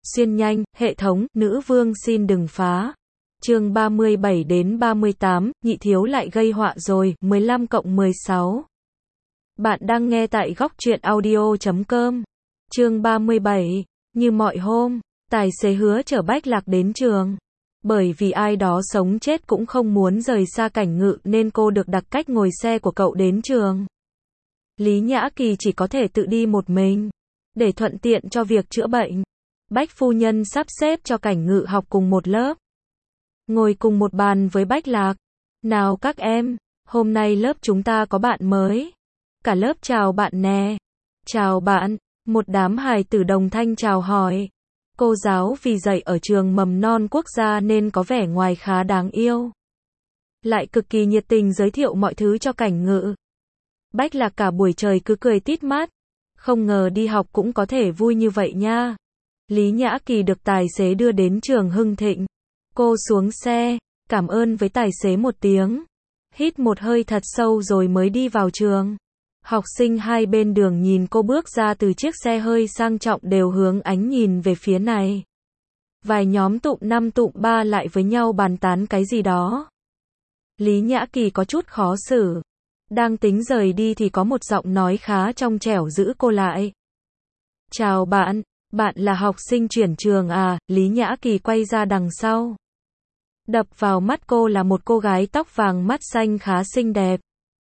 xuyên nhanh, hệ thống, nữ vương xin đừng phá. Chương 37 đến 38, nhị thiếu lại gây họa rồi, 15+16. Bạn đang nghe tại góc truyện audio.com. Chương 37, như mọi hôm, tài xế hứa chở Bách Lạc đến trường. Bởi vì ai đó sống chết cũng không muốn rời xa Cảnh Ngự nên cô được đặt cách ngồi xe của cậu đến trường. Lý Nhã Kỳ chỉ có thể tự đi một mình, để thuận tiện cho việc chữa bệnh. Bách phu nhân sắp xếp cho Cảnh Ngự học cùng một lớp, ngồi cùng một bàn với Bách Lạc. Nào các em, hôm nay lớp chúng ta có bạn mới. Cả lớp chào bạn nè. Chào bạn, một đám hài tử đồng thanh chào hỏi. Cô giáo vì dạy ở trường mầm non quốc gia nên có vẻ ngoài khá đáng yêu, lại cực kỳ nhiệt tình giới thiệu mọi thứ cho Cảnh Ngự. Bách Lạc cả buổi trời cứ cười tít mắt, không ngờ đi học cũng có thể vui như vậy nha. Lý Nhã Kỳ được tài xế đưa đến trường Hưng Thịnh. Cô xuống xe, cảm ơn với tài xế một tiếng, hít một hơi thật sâu rồi mới đi vào trường. Học sinh hai bên đường nhìn cô bước ra từ chiếc xe hơi sang trọng đều hướng ánh nhìn về phía này. Vài nhóm tụm 5 tụm 3 lại với nhau bàn tán cái gì đó. Lý Nhã Kỳ có chút khó xử. Đang tính rời đi thì có một giọng nói khá trong trẻo giữ cô lại. Chào bạn, bạn là học sinh chuyển trường à? Lý Nhã Kỳ quay ra đằng sau. Đập vào mắt cô là một cô gái tóc vàng mắt xanh khá xinh đẹp.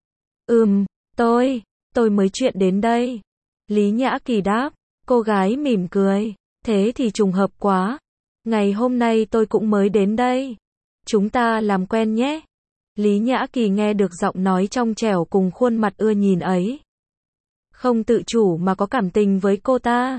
Tôi mới chuyển đến đây. Lý Nhã Kỳ đáp. Cô gái mỉm cười. Thế thì trùng hợp quá. Ngày hôm nay tôi cũng mới đến đây. Chúng ta làm quen nhé. Lý Nhã Kỳ nghe được giọng nói trong trẻo cùng khuôn mặt ưa nhìn ấy, không tự chủ mà có cảm tình với cô ta.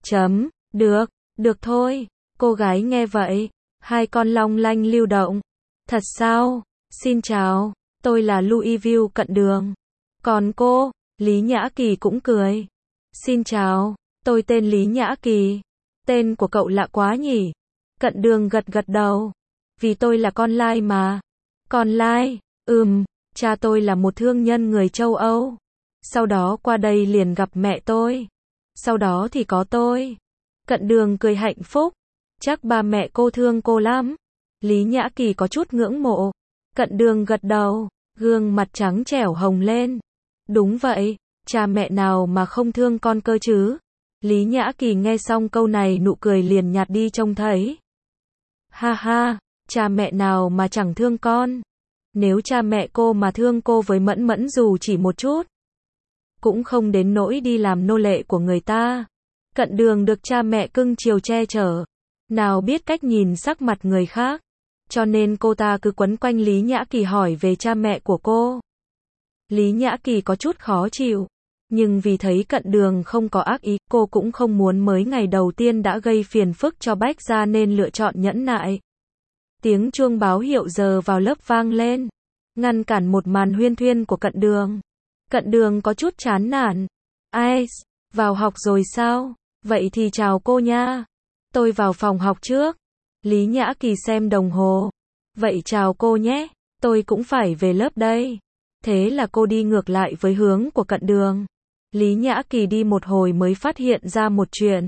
Được thôi. Cô gái nghe vậy, hai con long lanh lưu động. Thật sao? Xin chào, tôi là Louisville Cận Đường. Còn cô? Lý Nhã Kỳ cũng cười. Xin chào, tôi tên Lý Nhã Kỳ. Tên của cậu lạ quá nhỉ? Cận Đường gật gật đầu. Vì tôi là con lai mà. Con lai? Cha tôi là một thương nhân người châu Âu. Sau đó qua đây liền gặp mẹ tôi. Sau đó thì có tôi. Cận Đường cười hạnh phúc. Chắc ba mẹ cô thương cô lắm. Lý Nhã Kỳ có chút ngưỡng mộ. Cận Đường gật đầu, gương mặt trắng trẻo hồng lên. Đúng vậy, cha mẹ nào mà không thương con cơ chứ? Lý Nhã Kỳ nghe xong câu này nụ cười liền nhạt đi trông thấy. Ha ha, cha mẹ nào mà chẳng thương con. Nếu cha mẹ cô mà thương cô với Mẫn Mẫn dù chỉ một chút, cũng không đến nỗi đi làm nô lệ của người ta. Cận Đường được cha mẹ cưng chiều che chở, nào biết cách nhìn sắc mặt người khác, cho nên cô ta cứ quấn quanh Lý Nhã Kỳ hỏi về cha mẹ của cô. Lý Nhã Kỳ có chút khó chịu, nhưng vì thấy Cận Đường không có ác ý, cô cũng không muốn mới ngày đầu tiên đã gây phiền phức cho Bách gia nên lựa chọn nhẫn nại. Tiếng chuông báo hiệu giờ vào lớp vang lên, ngăn cản một màn huyên thuyên của Cận Đường. Cận Đường có chút chán nản. Ai, vào học rồi sao? Vậy thì chào cô nha. Tôi vào phòng học trước. Lý Nhã Kỳ xem đồng hồ. Vậy chào cô nhé, tôi cũng phải về lớp đây. Thế là cô đi ngược lại với hướng của Cận Đường. Lý Nhã Kỳ đi một hồi mới phát hiện ra một chuyện.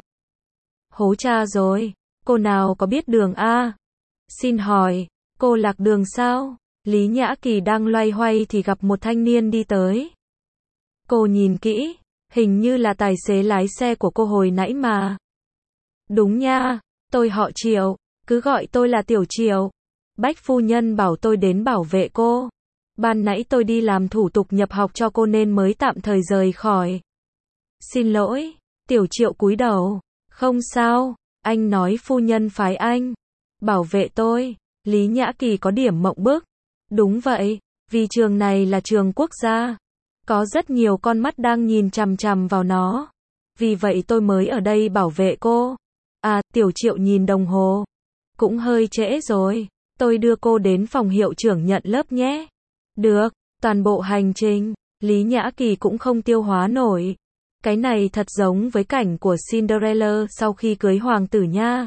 Hố cha rồi, cô nào có biết đường a? Xin hỏi, cô lạc đường sao? Lý Nhã Kỳ đang loay hoay thì gặp một thanh niên đi tới. Cô nhìn kỹ, hình như là tài xế lái xe của cô hồi nãy mà. Đúng nha, tôi họ Triệu, cứ gọi tôi là Tiểu Triệu. Bách phu nhân bảo tôi đến bảo vệ cô. Ban nãy tôi đi làm thủ tục nhập học cho cô nên mới tạm thời rời khỏi. Xin lỗi, Tiểu Triệu cúi đầu. Không sao, anh nói phu nhân phái anh bảo vệ tôi. Lý Nhã Kỳ có điểm mộng bức. Đúng vậy, vì trường này là trường quốc gia, có rất nhiều con mắt đang nhìn chằm chằm vào nó. Vì vậy tôi mới ở đây bảo vệ cô. À, Tiểu Triệu nhìn đồng hồ. Cũng hơi trễ rồi, tôi đưa cô đến phòng hiệu trưởng nhận lớp nhé. Được, toàn bộ hành trình, Lý Nhã Kỳ cũng không tiêu hóa nổi. Cái này thật giống với cảnh của Cinderella sau khi cưới hoàng tử nha.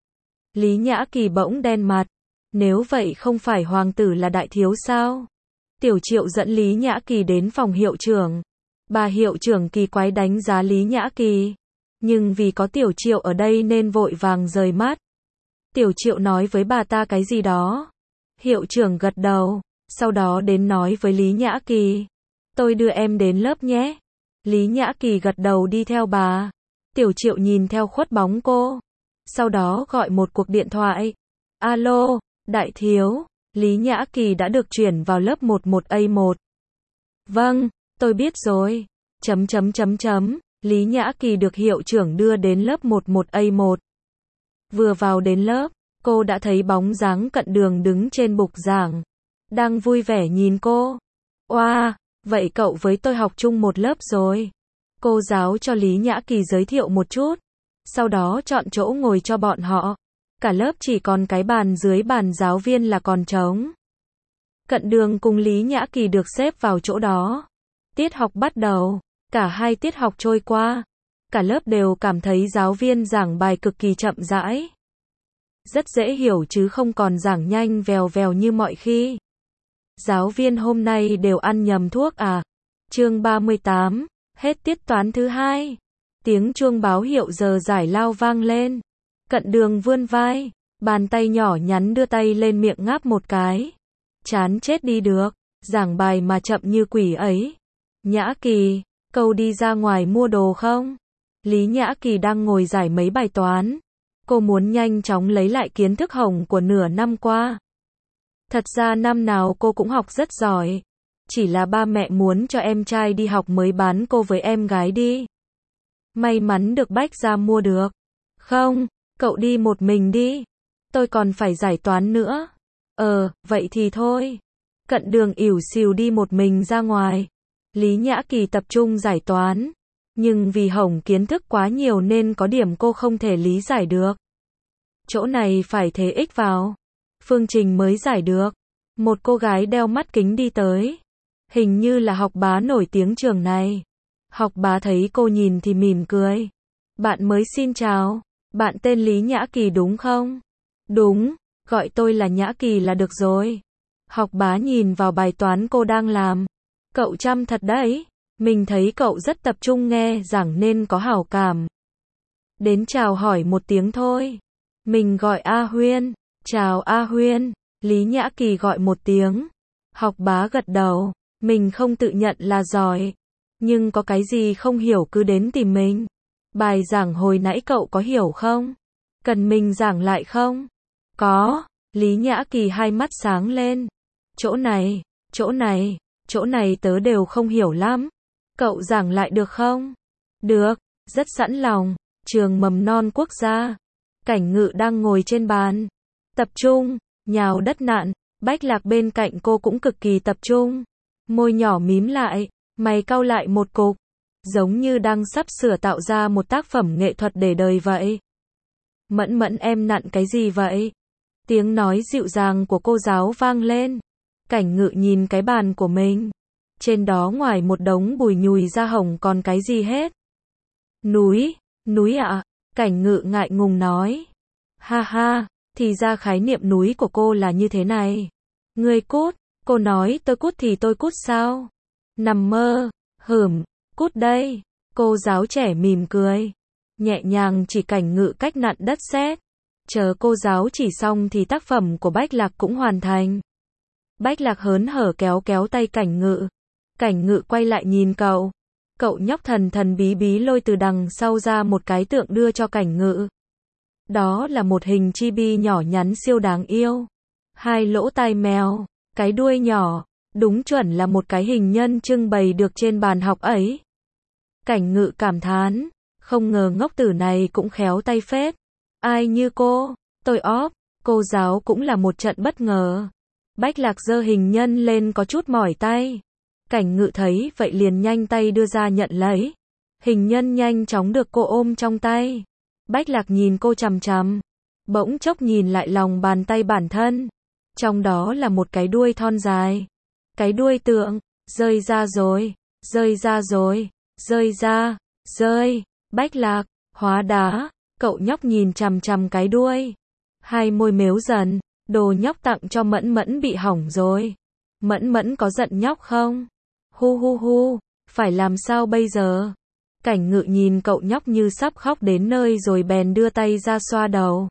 Lý Nhã Kỳ bỗng đen mặt. Nếu vậy không phải hoàng tử là đại thiếu sao? Tiểu Triệu dẫn Lý Nhã Kỳ đến phòng hiệu trưởng. Bà hiệu trưởng kỳ quái đánh giá Lý Nhã Kỳ. nhưng vì có Tiểu Triệu ở đây nên vội vàng rời mắt. Tiểu Triệu nói với bà ta cái gì đó. Hiệu trưởng gật đầu, sau đó đến nói với Lý Nhã Kỳ. Tôi đưa em đến lớp nhé. Lý Nhã Kỳ gật đầu đi theo bà. Tiểu Triệu nhìn theo khuất bóng cô. Sau đó gọi một cuộc điện thoại. Alo, đại thiếu, Lý Nhã Kỳ đã được chuyển vào lớp 11A1. Vâng, tôi biết rồi. Lý Nhã Kỳ được hiệu trưởng đưa đến lớp 11A1. Vừa vào đến lớp, cô đã thấy bóng dáng Cận Đường đứng trên bục giảng. Đang vui vẻ nhìn cô. Oa, vậy cậu với tôi học chung một lớp rồi. Cô giáo cho Lý Nhã Kỳ giới thiệu một chút. Sau đó chọn chỗ ngồi cho bọn họ. Cả lớp chỉ còn cái bàn dưới bàn giáo viên là còn trống. Cận Đường cùng Lý Nhã Kỳ được xếp vào chỗ đó. Tiết học bắt đầu. Cả hai tiết học trôi qua. Cả lớp đều cảm thấy giáo viên giảng bài cực kỳ chậm rãi. Rất dễ hiểu chứ không còn giảng nhanh vèo vèo như mọi khi. Giáo viên hôm nay đều ăn nhầm thuốc à? Chương 38, hết tiết toán thứ hai. Tiếng chuông báo hiệu giờ giải lao vang lên. Cận Đường vươn vai, bàn tay nhỏ nhắn đưa tay lên miệng ngáp một cái. Chán chết đi được, giảng bài mà chậm như quỷ ấy. Nhã Kỳ, cậu đi ra ngoài mua đồ không? Lý Nhã Kỳ đang ngồi giải mấy bài toán. Cô muốn nhanh chóng lấy lại kiến thức hỏng của nửa năm qua. Thật ra năm nào cô cũng học rất giỏi. Chỉ là ba mẹ muốn cho em trai đi học mới bán cô với em gái đi. May mắn được Bách ra mua được. Không, cậu đi một mình đi. Tôi còn phải giải toán nữa. Vậy thì thôi. Cận Đường ỉu xìu đi một mình ra ngoài. Lý Nhã Kỳ tập trung giải toán. Nhưng vì hỏng kiến thức quá nhiều nên có điểm cô không thể lý giải được. Chỗ này phải thế x vào. Phương trình mới giải được. Một cô gái đeo mắt kính đi tới. Hình như là học bá nổi tiếng trường này. Học bá thấy cô nhìn thì mỉm cười. Bạn mới xin chào. Bạn tên Lý Nhã Kỳ đúng không? Đúng, gọi tôi là Nhã Kỳ là được rồi. Học bá nhìn vào bài toán cô đang làm. Cậu chăm thật đấy. Mình thấy cậu rất tập trung nghe giảng nên có hảo cảm. Đến chào hỏi một tiếng thôi. Mình gọi A Huyên. Chào A Huyên. Lý Nhã Kỳ gọi một tiếng. Học bá gật đầu. Mình không tự nhận là giỏi. Nhưng có cái gì không hiểu cứ đến tìm mình. Bài giảng hồi nãy cậu có hiểu không? Cần mình giảng lại không? Có. Lý Nhã Kỳ hai mắt sáng lên. Chỗ này tớ đều không hiểu lắm. Cậu giảng lại được không? Được, rất sẵn lòng. Trường mầm non quốc gia. Cảnh Ngự đang ngồi trên bàn. Tập trung, nhào đất nặn. Bách Lạc bên cạnh cô cũng cực kỳ tập trung. Môi nhỏ mím lại, mày cau lại một cục. Giống như đang sắp sửa tạo ra một tác phẩm nghệ thuật để đời vậy. Mẫn Mẫn em nặn cái gì vậy? Tiếng nói dịu dàng của cô giáo vang lên. Cảnh Ngự nhìn cái bàn của mình. Trên đó ngoài một đống bùi nhùi ra hồng còn cái gì hết. Núi ạ. Cảnh Ngự ngại ngùng nói. Ha ha, thì ra khái niệm núi của cô là như thế này. Ngươi cút, cô nói tôi cút thì tôi cút sao? Nằm mơ, cút đây. Cô giáo trẻ mỉm cười. Nhẹ nhàng chỉ Cảnh Ngự cách nặn đất sét. Chờ cô giáo chỉ xong thì tác phẩm của Bách Lạc cũng hoàn thành. Bách Lạc hớn hở kéo kéo tay Cảnh Ngự. Cảnh Ngự quay lại nhìn cậu. Cậu nhóc thần thần bí bí lôi từ đằng sau ra một cái tượng đưa cho Cảnh Ngự. Đó là một hình chibi nhỏ nhắn siêu đáng yêu. Hai lỗ tai mèo, cái đuôi nhỏ, đúng chuẩn là một cái hình nhân trưng bày được trên bàn học ấy. Cảnh Ngự cảm thán, không ngờ ngốc tử này cũng khéo tay phết. Ai như cô, tôi óp, cô giáo cũng là một trận bất ngờ. Bách Lạc giơ hình nhân lên có chút mỏi tay. Cảnh Ngự thấy vậy liền nhanh tay đưa ra nhận lấy. Hình nhân nhanh chóng được cô ôm trong tay. Bách Lạc nhìn cô chằm chằm. Bỗng chốc nhìn lại lòng bàn tay bản thân. Trong đó là một cái đuôi thon dài. Cái đuôi tượng, rơi ra. Bách Lạc, hóa đá. Cậu nhóc nhìn chằm chằm cái đuôi. Hai môi mếu dần. Đồ nhóc tặng cho Mẫn Mẫn bị hỏng rồi. Mẫn Mẫn có giận nhóc không? Hu, phải làm sao bây giờ? Cảnh Ngự nhìn cậu nhóc như sắp khóc đến nơi rồi bèn đưa tay ra xoa đầu.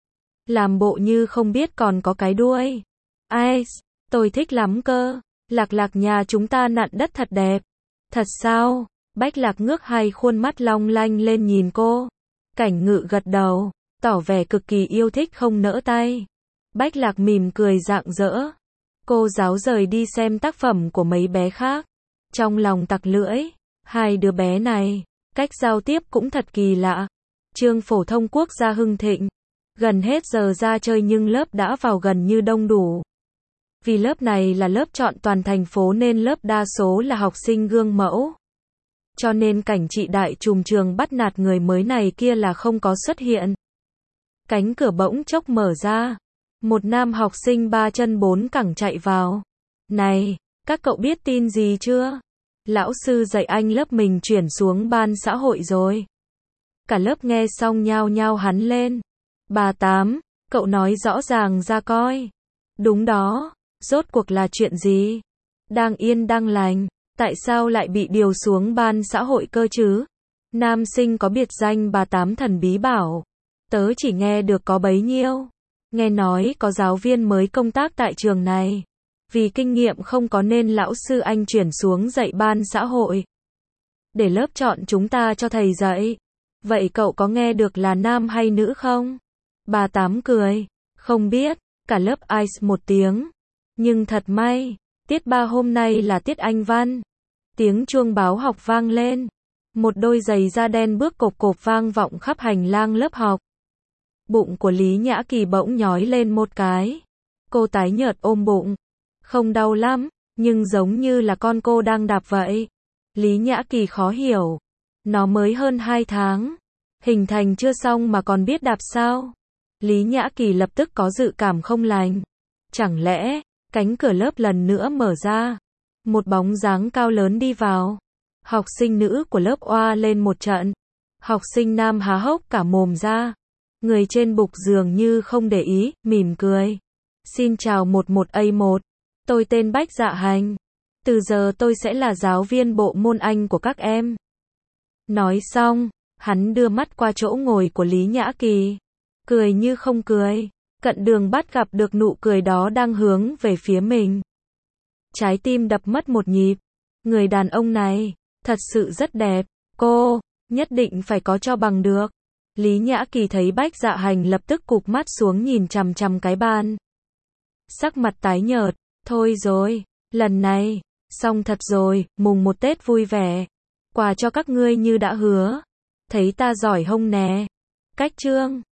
Làm bộ như không biết còn có cái đuôi. Ai, tôi thích lắm cơ. Lạc Lạc nhà chúng ta nặn đất thật đẹp. Thật sao? Bách Lạc ngước hai khuôn mắt long lanh lên nhìn cô. Cảnh Ngự gật đầu, tỏ vẻ cực kỳ yêu thích không nỡ tay. Bách Lạc mỉm cười rạng rỡ. Cô giáo rời đi xem tác phẩm của mấy bé khác. Trong lòng tặc lưỡi, hai đứa bé này, cách giao tiếp cũng thật kỳ lạ. Trường phổ thông quốc gia hưng thịnh. Gần hết giờ ra chơi nhưng lớp đã vào gần như đông đủ. Vì lớp này là lớp chọn toàn thành phố nên lớp đa số là học sinh gương mẫu. Cho nên cảnh chị đại trùm trường bắt nạt người mới này kia là không có xuất hiện. Cánh cửa bỗng chốc mở ra. Một nam học sinh 3 chân 4 cẳng chạy vào. Này, các cậu biết tin gì chưa? Lão sư dạy anh lớp mình chuyển xuống ban xã hội rồi. Cả lớp nghe xong nhao nhao hắn lên. Bà Tám, cậu nói rõ ràng ra coi. Đúng đó, rốt cuộc là chuyện gì? Đang yên đang lành, tại sao lại bị điều xuống ban xã hội cơ chứ? Nam sinh có biệt danh bà Tám thần bí bảo. Tớ chỉ nghe được có bấy nhiêu. Nghe nói có giáo viên mới công tác tại trường này. Vì kinh nghiệm không có nên lão sư anh chuyển xuống dạy ban xã hội. Để lớp chọn chúng ta cho thầy dạy. Vậy cậu có nghe được là nam hay nữ không? Bà Tám cười. Không biết, cả lớp ice một tiếng. Nhưng thật may, tiết 3 hôm nay là tiết Anh văn. Tiếng chuông báo học vang lên. Một đôi giày da đen bước cộp cộp vang vọng khắp hành lang lớp học. Bụng của Lý Nhã Kỳ bỗng nhói lên một cái. Cô tái nhợt ôm bụng. Không đau lắm, nhưng giống như là con cô đang đạp vậy. Lý Nhã Kỳ khó hiểu. Nó mới hơn 2 tháng. Hình thành chưa xong mà còn biết đạp sao? Lý Nhã Kỳ lập tức có dự cảm không lành. Chẳng lẽ, cánh cửa lớp lần nữa mở ra. Một bóng dáng cao lớn đi vào. Học sinh nữ của lớp oa lên một trận. Học sinh nam há hốc cả mồm ra. Người trên bục dường như không để ý, mỉm cười. Xin chào 11A1. Tôi tên Bách Dạ Hành. Từ giờ tôi sẽ là giáo viên bộ môn Anh của các em. Nói xong, hắn đưa mắt qua chỗ ngồi của Lý Nhã Kỳ. Cười như không cười. Cận đường bắt gặp được nụ cười đó đang hướng về phía mình. Trái tim đập mất một nhịp. Người đàn ông này, thật sự rất đẹp. Cô, nhất định phải có cho bằng được. Lý Nhã Kỳ thấy Bách Dạ Hành lập tức cụp mắt xuống nhìn chằm chằm cái bàn. Sắc mặt tái nhợt. Thôi rồi, lần này, xong thật rồi, mùng 1 Tết vui vẻ. Quà cho các ngươi như đã hứa. Thấy ta giỏi hông nè. Cách chương.